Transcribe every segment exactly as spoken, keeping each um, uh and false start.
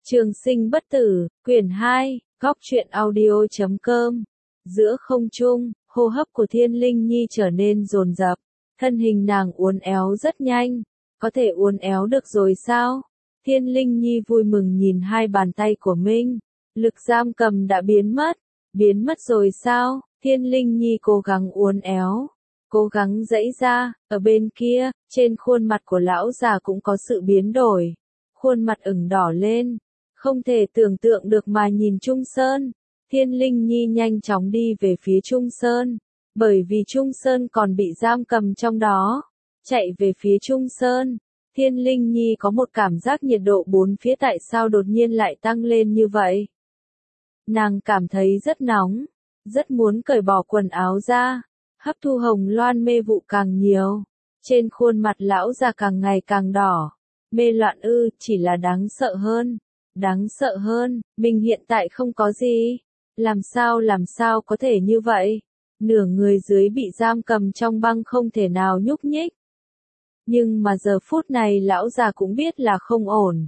Trường sinh bất tử, quyển hai, góc truyện audio chấm com. Giữa không trung, hô hấp của Thiên Linh Nhi trở nên dồn dập, thân hình nàng uốn éo rất nhanh. Có thể uốn éo được rồi sao? Thiên Linh Nhi vui mừng nhìn hai bàn tay của mình. Lực giam cầm đã biến mất. Biến mất rồi sao? Thiên Linh Nhi cố gắng uốn éo, cố gắng giãy ra. Ở bên kia, trên khuôn mặt của lão già cũng có sự biến đổi. Khuôn mặt ửng đỏ lên. Không thể tưởng tượng được mà nhìn Trung Sơn. Thiên Linh Nhi nhanh chóng đi về phía Trung Sơn. Bởi vì Trung Sơn còn bị giam cầm trong đó. Chạy về phía Trung Sơn. Thiên Linh Nhi có một cảm giác nhiệt độ bốn phía tại sao đột nhiên lại tăng lên như vậy. Nàng cảm thấy rất nóng. Rất muốn cởi bỏ quần áo ra. Hấp thu hồng loan mê vụ càng nhiều. Trên khuôn mặt lão già càng ngày càng đỏ. Mê loạn ư, chỉ là đáng sợ hơn. Đáng sợ hơn, mình hiện tại không có gì. Làm sao làm sao có thể như vậy? Nửa người dưới bị giam cầm trong băng không thể nào nhúc nhích. Nhưng mà giờ phút này lão già cũng biết là không ổn.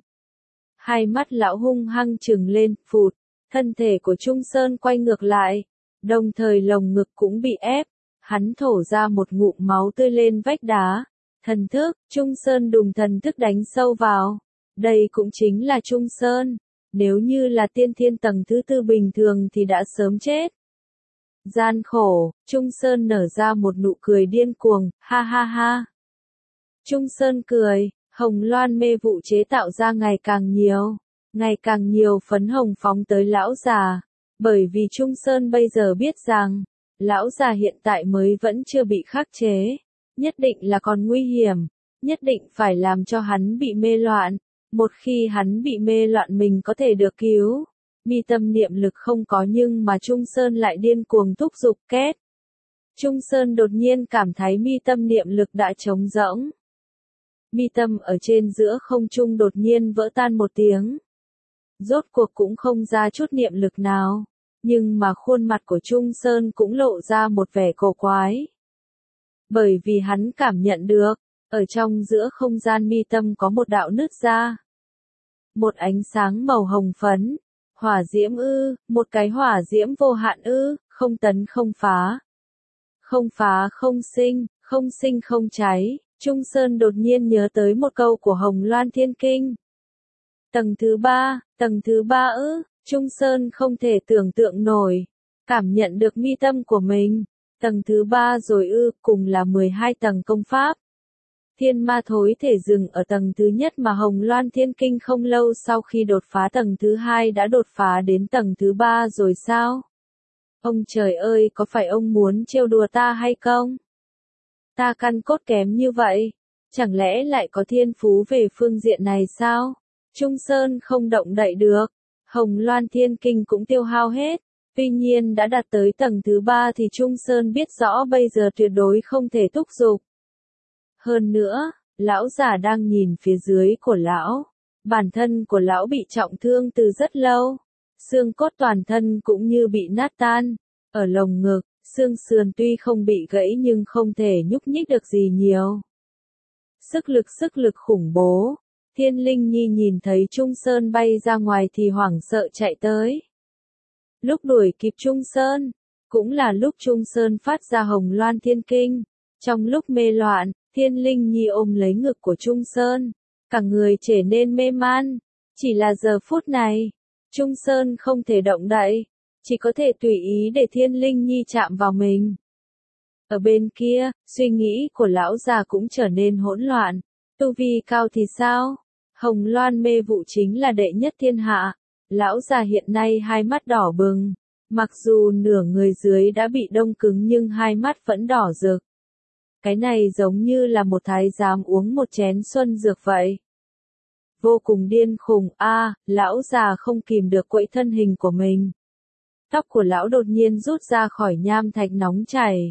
Hai mắt lão hung hăng trừng lên, phụt. Thân thể của Trung Sơn quay ngược lại. Đồng thời lồng ngực cũng bị ép. Hắn thổ ra một ngụm máu tươi lên vách đá. Thần thức, Trung Sơn đùng thần thức đánh sâu vào. Đây cũng chính là Trung Sơn. Nếu như là tiên thiên tầng thứ tư bình thường thì đã sớm chết. Gian khổ, Trung Sơn nở ra một nụ cười điên cuồng, ha ha ha. Trung Sơn cười, hồng loan mê vụ chế tạo ra ngày càng nhiều. Ngày càng nhiều phấn hồng phóng tới lão già. Bởi vì Trung Sơn bây giờ biết rằng, lão già hiện tại mới vẫn chưa bị khắc chế. Nhất định là còn nguy hiểm. Nhất định phải làm cho hắn bị mê loạn. Một khi hắn bị mê loạn mình có thể được cứu. Mi tâm niệm lực không có nhưng mà Trung Sơn lại điên cuồng thúc giục két. Trung Sơn đột nhiên cảm thấy mi tâm niệm lực đã trống rỗng. Mi tâm ở trên giữa không trung đột nhiên vỡ tan một tiếng. Rốt cuộc cũng không ra chút niệm lực nào. Nhưng mà khuôn mặt của Trung Sơn cũng lộ ra một vẻ cổ quái. Bởi vì hắn cảm nhận được, ở trong giữa không gian mi tâm có một đạo nứt ra. Một ánh sáng màu hồng phấn. Hỏa diễm ư, một cái hỏa diễm vô hạn ư, không tấn không phá. Không phá không sinh, không sinh không cháy. Trung Sơn đột nhiên nhớ tới một câu của Hồng Loan Thiên Kinh. Tầng thứ ba, tầng thứ ba ư, Trung Sơn không thể tưởng tượng nổi. Cảm nhận được mi tâm của mình. Tầng thứ ba rồi ư, cùng là mười hai tầng công pháp. Thiên ma thối thể dừng ở tầng thứ nhất mà Hồng Loan Thiên Kinh không lâu sau khi đột phá tầng thứ hai đã đột phá đến tầng thứ ba rồi sao? Ông trời ơi, có phải ông muốn trêu đùa ta hay không? Ta căn cốt kém như vậy, chẳng lẽ lại có thiên phú về phương diện này sao? Trung Sơn không động đậy được, Hồng Loan Thiên Kinh cũng tiêu hao hết. Tuy nhiên đã đạt tới tầng thứ ba thì Trung Sơn biết rõ bây giờ tuyệt đối không thể thúc giục. Hơn nữa, lão già đang nhìn phía dưới của lão. Bản thân của lão bị trọng thương từ rất lâu. Xương cốt toàn thân cũng như bị nát tan. Ở lồng ngực, xương sườn tuy không bị gãy nhưng không thể nhúc nhích được gì nhiều. Sức lực sức lực khủng bố. Thiên Linh Nhi nhìn thấy Trung Sơn bay ra ngoài thì hoảng sợ chạy tới. Lúc đuổi kịp Trung Sơn, cũng là lúc Trung Sơn phát ra Hồng Loan Thiên Kinh. Trong lúc mê loạn, Thiên Linh Nhi ôm lấy ngực của Trung Sơn, cả người trở nên mê man. Chỉ là giờ phút này, Trung Sơn không thể động đậy, chỉ có thể tùy ý để Thiên Linh Nhi chạm vào mình. Ở bên kia, suy nghĩ của lão già cũng trở nên hỗn loạn. Tu vi cao thì sao? Hồng Loan mê vụ chính là đệ nhất thiên hạ. Lão già hiện nay hai mắt đỏ bừng. Mặc dù nửa người dưới đã bị đông cứng nhưng hai mắt vẫn đỏ rực. Cái này giống như là một thái giám uống một chén xuân dược vậy. Vô cùng điên khùng, a, à, lão già không kìm được quẫy thân hình của mình. Tóc của lão đột nhiên rút ra khỏi nham thạch nóng chảy.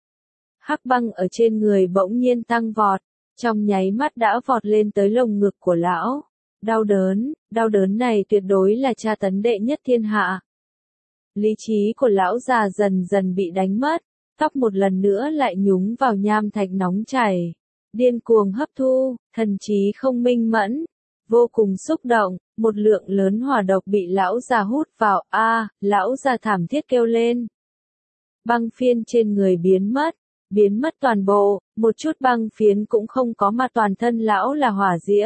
Hắc băng ở trên người bỗng nhiên tăng vọt, trong nháy mắt đã vọt lên tới lồng ngực của lão. Đau đớn, đau đớn này tuyệt đối là tra tấn đệ nhất thiên hạ. Lý trí của lão già dần dần bị đánh mất. Tóc một lần nữa lại nhúng vào nham thạch nóng chảy. Điên cuồng hấp thu, thần trí không minh mẫn. vô cùng xúc động, một lượng lớn hỏa độc bị lão già hút vào, a, à, lão già thảm thiết kêu lên. Băng phiên trên người biến mất, biến mất toàn bộ, một chút băng phiến cũng không có mà toàn thân lão là hỏa diễm.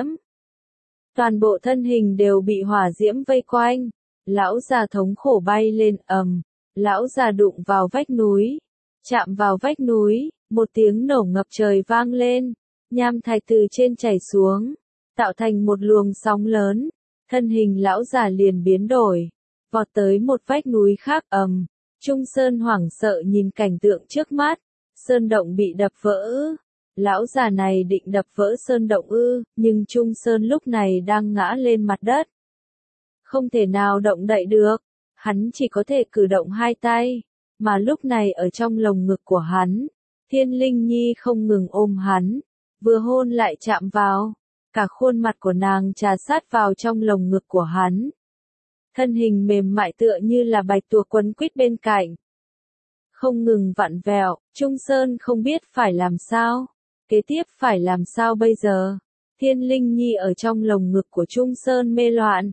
Toàn bộ thân hình đều bị hỏa diễm vây quanh, lão già thống khổ bay lên ầm, lão già đụng vào vách núi, chạm vào vách núi, một tiếng nổ ngập trời vang lên, nham thạch từ trên chảy xuống, tạo thành một luồng sóng lớn, thân hình lão già liền biến đổi, vọt tới một vách núi khác ầm. Trung Sơn hoảng sợ nhìn cảnh tượng trước mắt, sơn động bị đập vỡ. Lão già này định đập vỡ sơn động ư, nhưng Trung Sơn lúc này đang ngã lên mặt đất. Không thể nào động đậy được, hắn chỉ có thể cử động hai tay, mà lúc này ở trong lồng ngực của hắn, Thiên Linh Nhi không ngừng ôm hắn, vừa hôn lại chạm vào, cả khuôn mặt của nàng trà sát vào trong lồng ngực của hắn. Thân hình mềm mại tựa như là bạch tuộc quấn quýt bên cạnh. Không ngừng vặn vẹo, Trung Sơn không biết phải làm sao. Kế tiếp phải làm sao bây giờ? Thiên Linh Nhi ở trong lồng ngực của Trung Sơn mê loạn.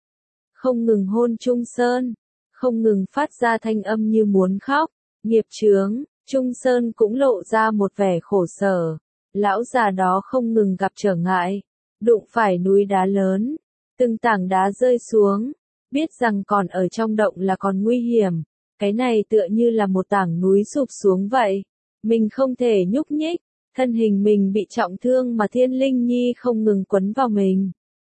Không ngừng hôn Trung Sơn, không ngừng phát ra thanh âm như muốn khóc. Nghiệp chướng, Trung Sơn cũng lộ ra một vẻ khổ sở. Lão già đó không ngừng gặp trở ngại, đụng phải núi đá lớn, từng tảng đá rơi xuống. Biết rằng còn ở trong động là còn nguy hiểm, cái này tựa như là một tảng núi sụp xuống vậy. Mình không thể nhúc nhích, thân hình mình bị trọng thương mà Thiên Linh Nhi không ngừng quấn vào mình.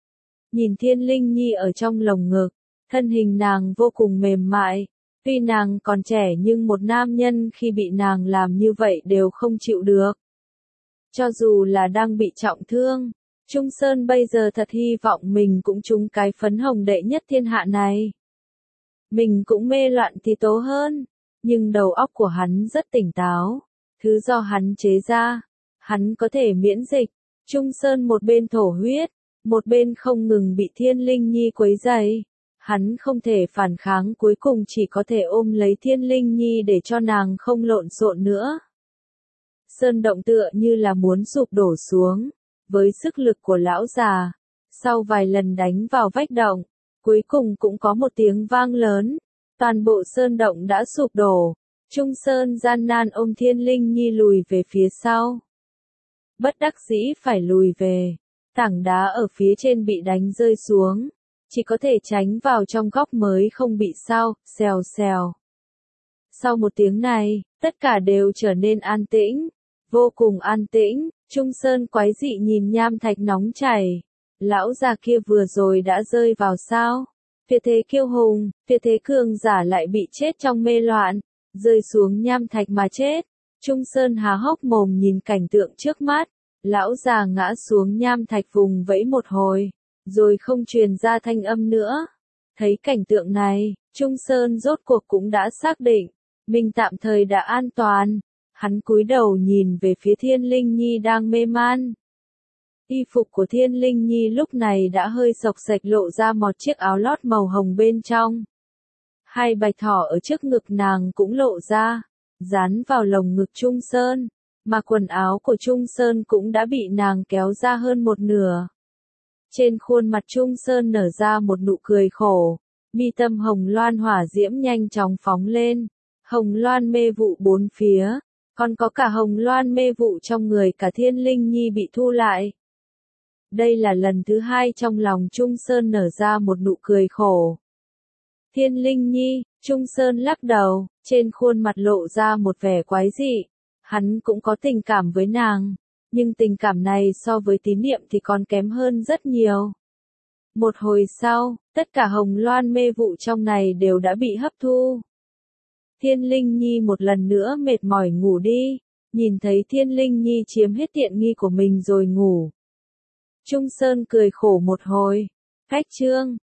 Nhìn Thiên Linh Nhi ở trong lồng ngực, thân hình nàng vô cùng mềm mại, tuy nàng còn trẻ nhưng một nam nhân khi bị nàng làm như vậy đều không chịu được. Cho dù là đang bị trọng thương, Trung Sơn bây giờ thật hy vọng mình cũng trúng cái phấn hồng đệ nhất thiên hạ này. Mình cũng mê loạn thì tố hơn, nhưng đầu óc của hắn rất tỉnh táo, thứ do hắn chế ra, hắn có thể miễn dịch. Trung Sơn một bên thổ huyết, một bên không ngừng bị Thiên Linh Nhi quấy rầy. Hắn không thể phản kháng, cuối cùng chỉ có thể ôm lấy Thiên Linh Nhi để cho nàng không lộn xộn nữa. Sơn động tựa như là muốn sụp đổ xuống. Với sức lực của lão già, sau vài lần đánh vào vách động, cuối cùng cũng có một tiếng vang lớn, toàn bộ sơn động đã sụp đổ. Trung Sơn gian nan ôm Thiên Linh Nhi lùi về phía sau. Bất đắc dĩ phải lùi về, tảng đá ở phía trên bị đánh rơi xuống, chỉ có thể tránh vào trong góc mới không bị sao, xèo xèo. Sau một tiếng này, tất cả đều trở nên an tĩnh, vô cùng an tĩnh. Trung Sơn quái dị nhìn nham thạch nóng chảy. Lão già kia vừa rồi đã rơi vào sao? Tuyệt thế kiêu hùng, tuyệt thế cường giả lại bị chết trong mê loạn, rơi xuống nham thạch mà chết. Trung Sơn há hốc mồm nhìn cảnh tượng trước mắt. Lão già ngã xuống nham thạch vùng vẫy một hồi, rồi không truyền ra thanh âm nữa. Thấy cảnh tượng này, Trung Sơn rốt cuộc cũng đã xác định, mình tạm thời đã an toàn. Hắn cúi đầu nhìn về phía Thiên Linh Nhi đang mê man. Y phục của Thiên Linh Nhi lúc này đã hơi xộc xệch lộ ra một chiếc áo lót màu hồng bên trong. Hai bạch thỏ ở trước ngực nàng cũng lộ ra, dán vào lồng ngực Trung Sơn, mà quần áo của Trung Sơn cũng đã bị nàng kéo ra hơn một nửa. Trên khuôn mặt Trung Sơn nở ra một nụ cười khổ, mi tâm hồng loan hỏa diễm nhanh chóng phóng lên, hồng loan mê vụ bốn phía. Còn có cả hồng loan mê vụ trong người cả Thiên Linh Nhi bị thu lại. Đây là lần thứ hai trong lòng Trung Sơn nở ra một nụ cười khổ. Thiên Linh Nhi, Trung Sơn lắc đầu, trên khuôn mặt lộ ra một vẻ quái dị. Hắn cũng có tình cảm với nàng, nhưng tình cảm này so với tín niệm thì còn kém hơn rất nhiều. Một hồi sau, tất cả hồng loan mê vụ trong này đều đã bị hấp thu. Thiên Linh Nhi một lần nữa mệt mỏi ngủ đi, nhìn thấy Thiên Linh Nhi chiếm hết tiện nghi của mình rồi ngủ. Trung Sơn cười khổ một hồi, cách chương.